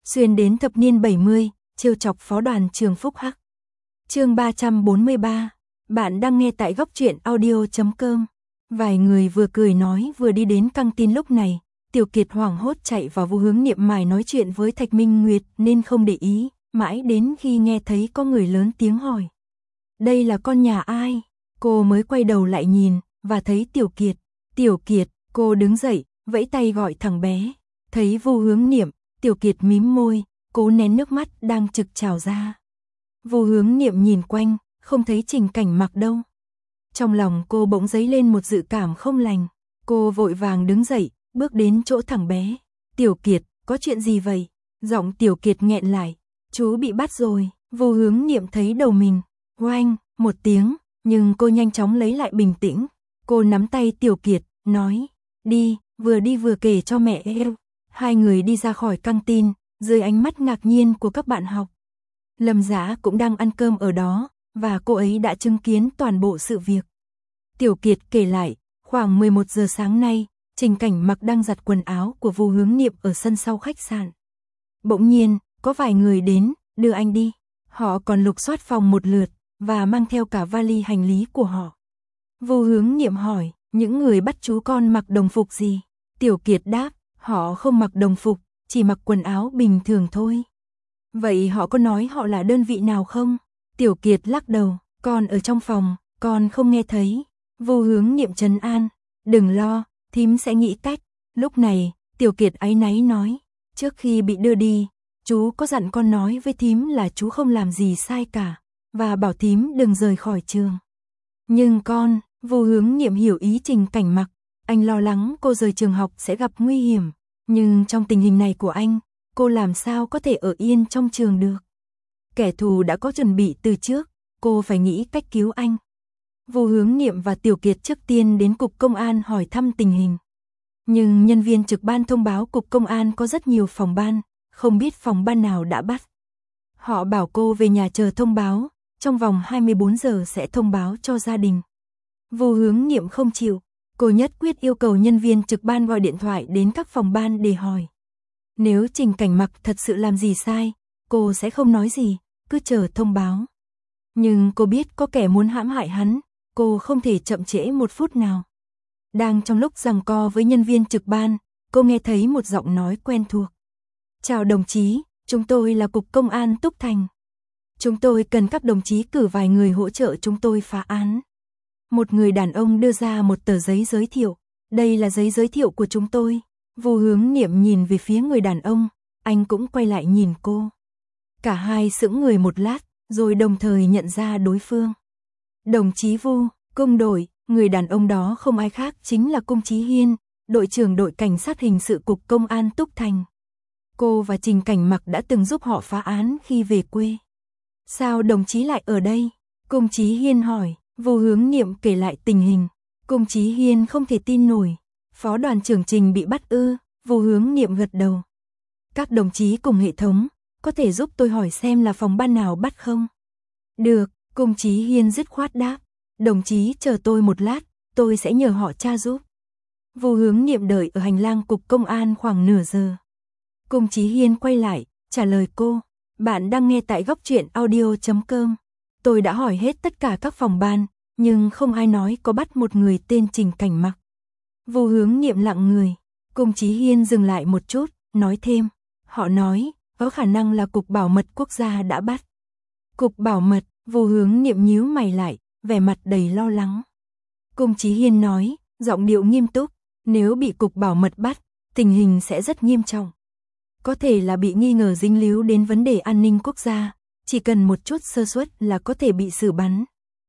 xuyên đến thập niên 70, trêu chọc phó đoàn trường Phúc Hắc. Chương 343. Bạn đang nghe tại góc truyện audio.com. Vài người vừa cười nói vừa đi đến căng tin lúc này, Tiểu Kiệt hoảng hốt chạy vào Vu Hướng Niệm mải nói chuyện với Thạch Minh Nguyệt nên không để ý, mãi đến khi nghe thấy có người lớn tiếng hỏi. Đây là con nhà ai? Cô mới quay đầu lại nhìn, và thấy Tiểu Kiệt. Tiểu Kiệt, cô đứng dậy, vẫy tay gọi thằng bé. Thấy Vu Hướng Niệm, Tiểu Kiệt mím môi, cố nén nước mắt đang trực trào ra. Vu Hướng Niệm nhìn quanh, không thấy Trình Cảnh Mặc đâu. Trong lòng cô bỗng dấy lên một dự cảm không lành. Cô vội vàng đứng dậy, bước đến chỗ thằng bé. Tiểu Kiệt, có chuyện gì vậy? Giọng Tiểu Kiệt nghẹn lại. Chú bị bắt rồi. Vu Hướng Niệm thấy đầu mình. Oanh, một tiếng, nhưng cô nhanh chóng lấy lại bình tĩnh. Cô nắm tay Tiểu Kiệt, nói, đi vừa kể cho mẹ em. Hai người đi ra khỏi căng tin, dưới ánh mắt ngạc nhiên của các bạn học. Lâm Dã cũng đang ăn cơm ở đó, và cô ấy đã chứng kiến toàn bộ sự việc. Tiểu Kiệt kể lại, khoảng 11 giờ sáng nay, Trình Cảnh Mặc đang giặt quần áo của Vu Hướng Niệm ở sân sau khách sạn. Bỗng nhiên, có vài người đến, đưa anh đi. Họ còn lục soát phòng một lượt, và mang theo cả vali hành lý của họ. Vu Hướng Niệm hỏi, những người bắt chú con mặc đồng phục gì? Tiểu Kiệt đáp, họ không mặc đồng phục, chỉ mặc quần áo bình thường thôi. Vậy họ có nói họ là đơn vị nào không? Tiểu Kiệt lắc đầu, con ở trong phòng, con không nghe thấy. Vu Hướng Niệm trấn an, đừng lo, thím sẽ nghĩ cách. Lúc này, Tiểu Kiệt áy náy nói, trước khi bị đưa đi, chú có dặn con nói với thím là chú không làm gì sai cả, và bảo thím đừng rời khỏi trường. Nhưng con, Vu Hướng Niệm hiểu ý Trình Cảnh Mặc, anh lo lắng cô rời trường học sẽ gặp nguy hiểm, nhưng trong tình hình này của anh, cô làm sao có thể ở yên trong trường được. Kẻ thù đã có chuẩn bị từ trước, cô phải nghĩ cách cứu anh. Vu Hướng Niệm và Tiểu Kiệt trước tiên đến cục công an hỏi thăm tình hình. Nhưng nhân viên trực ban thông báo cục công an có rất nhiều phòng ban, không biết phòng ban nào đã bắt. Họ bảo cô về nhà chờ thông báo, trong vòng 24 giờ sẽ thông báo cho gia đình. Vu Hướng Niệm không chịu, cô nhất quyết yêu cầu nhân viên trực ban gọi điện thoại đến các phòng ban để hỏi. Nếu Trình Cảnh Mặc thật sự làm gì sai, cô sẽ không nói gì, cứ chờ thông báo. Nhưng cô biết có kẻ muốn hãm hại hắn, cô không thể chậm trễ một phút nào. Đang trong lúc giằng co với nhân viên trực ban, cô nghe thấy một giọng nói quen thuộc. Chào đồng chí, chúng tôi là Cục Công an Túc Thành. Chúng tôi cần các đồng chí cử vài người hỗ trợ chúng tôi phá án. Một người đàn ông đưa ra một tờ giấy giới thiệu. Đây là giấy giới thiệu của chúng tôi. Vu Hướng Niệm nhìn về phía người đàn ông, anh cũng quay lại nhìn cô. Cả hai sững người một lát, rồi đồng thời nhận ra đối phương. Đồng chí Vu, Cung đội, người đàn ông đó không ai khác chính là Cung Chí Hiên, đội trưởng đội cảnh sát hình sự Cục Công an Túc Thành. Cô và Trình Cảnh Mặc đã từng giúp họ phá án khi về quê. Sao đồng chí lại ở đây? Cung Chí Hiên hỏi. Vu Hướng Niệm kể lại tình hình. Cung Chí Hiên không thể tin nổi. Phó đoàn trưởng Trình bị bắt ư? Vu Hướng Niệm gật đầu. Các đồng chí cùng hệ thống, có thể giúp tôi hỏi xem là phòng ban nào bắt không? Được, Cung Chí Hiên dứt khoát đáp. Đồng chí chờ tôi một lát, tôi sẽ nhờ họ tra giúp. Vu Hướng Niệm đợi ở hành lang cục công an khoảng nửa giờ. Cung Chí Hiên quay lại, trả lời cô. Bạn đang nghe tại góc truyện audio.com. Tôi đã hỏi hết tất cả các phòng ban, nhưng không ai nói có bắt một người tên Trình Cảnh Mặc. Vu Hướng Niệm lặng người. Cung Chí Hiên dừng lại một chút, nói thêm. Họ nói, có khả năng là Cục Bảo mật Quốc gia đã bắt. Cục Bảo mật, Vu Hướng Niệm nhíu mày lại, vẻ mặt đầy lo lắng. Cung Chí Hiên nói, giọng điệu nghiêm túc, nếu bị Cục Bảo mật bắt, tình hình sẽ rất nghiêm trọng. Có thể là bị nghi ngờ dính líu đến vấn đề an ninh quốc gia, chỉ cần một chút sơ suất là có thể bị xử bắn.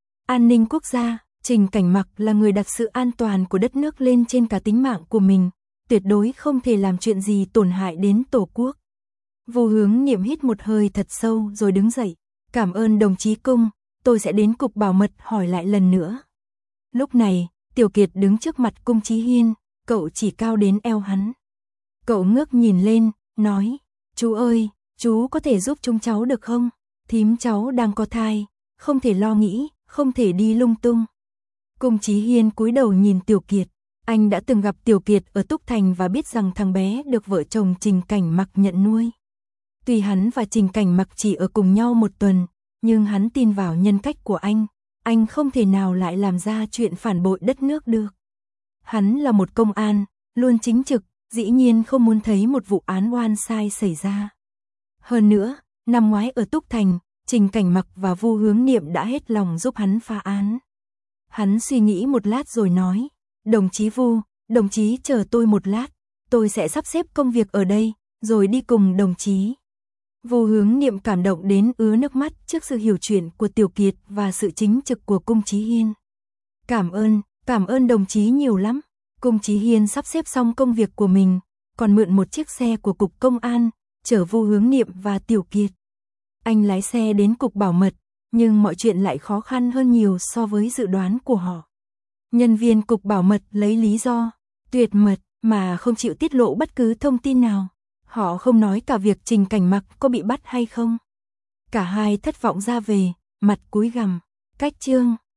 An ninh quốc gia, Trình Cảnh Mặc là người đặt sự an toàn của đất nước lên trên cả tính mạng của mình, tuyệt đối không thể làm chuyện gì tổn hại đến Tổ quốc. Vu Hướng Niệm hít một hơi thật sâu rồi đứng dậy. Cảm ơn đồng chí Cung, tôi sẽ đến Cục Bảo mật hỏi lại lần nữa. Lúc này, Tiểu Kiệt đứng trước mặt Cung Chí Hiên, cậu chỉ cao đến eo hắn. Cậu ngước nhìn lên, nói, chú ơi, chú có thể giúp chúng cháu được không? Thím cháu đang có thai, không thể lo nghĩ, không thể đi lung tung. Cung Chí Hiên cúi đầu nhìn Tiểu Kiệt, anh đã từng gặp Tiểu Kiệt ở Túc Thành và biết rằng thằng bé được vợ chồng Trình Cảnh Mặc nhận nuôi. Tuy hắn và Trình Cảnh Mặc chỉ ở cùng nhau một tuần, nhưng hắn tin vào nhân cách của anh không thể nào lại làm ra chuyện phản bội đất nước được. Hắn là một công an, luôn chính trực, dĩ nhiên không muốn thấy một vụ án oan sai xảy ra. Hơn nữa, năm ngoái ở Túc Thành, Trình Cảnh Mặc và Vu Hướng Niệm đã hết lòng giúp hắn phá án. Hắn suy nghĩ một lát rồi nói, đồng chí Vu, đồng chí chờ tôi một lát, tôi sẽ sắp xếp công việc ở đây, rồi đi cùng đồng chí. Vu Hướng Niệm cảm động đến ứa nước mắt trước sự hiểu chuyện của Tiểu Kiệt và sự chính trực của Cung Chí Hiên. Cảm ơn đồng chí nhiều lắm. Cung Chí Hiên sắp xếp xong công việc của mình, còn mượn một chiếc xe của Cục Công an, chở Vu Hướng Niệm và Tiểu Kiệt. Anh lái xe đến Cục Bảo mật, nhưng mọi chuyện lại khó khăn hơn nhiều so với dự đoán của họ. Nhân viên Cục Bảo mật lấy lý do tuyệt mật mà không chịu tiết lộ bất cứ thông tin nào. Họ không nói cả việc Trình Cảnh Mặc có bị bắt hay không. Cả hai thất vọng ra về, mặt cúi gằm. Cách chương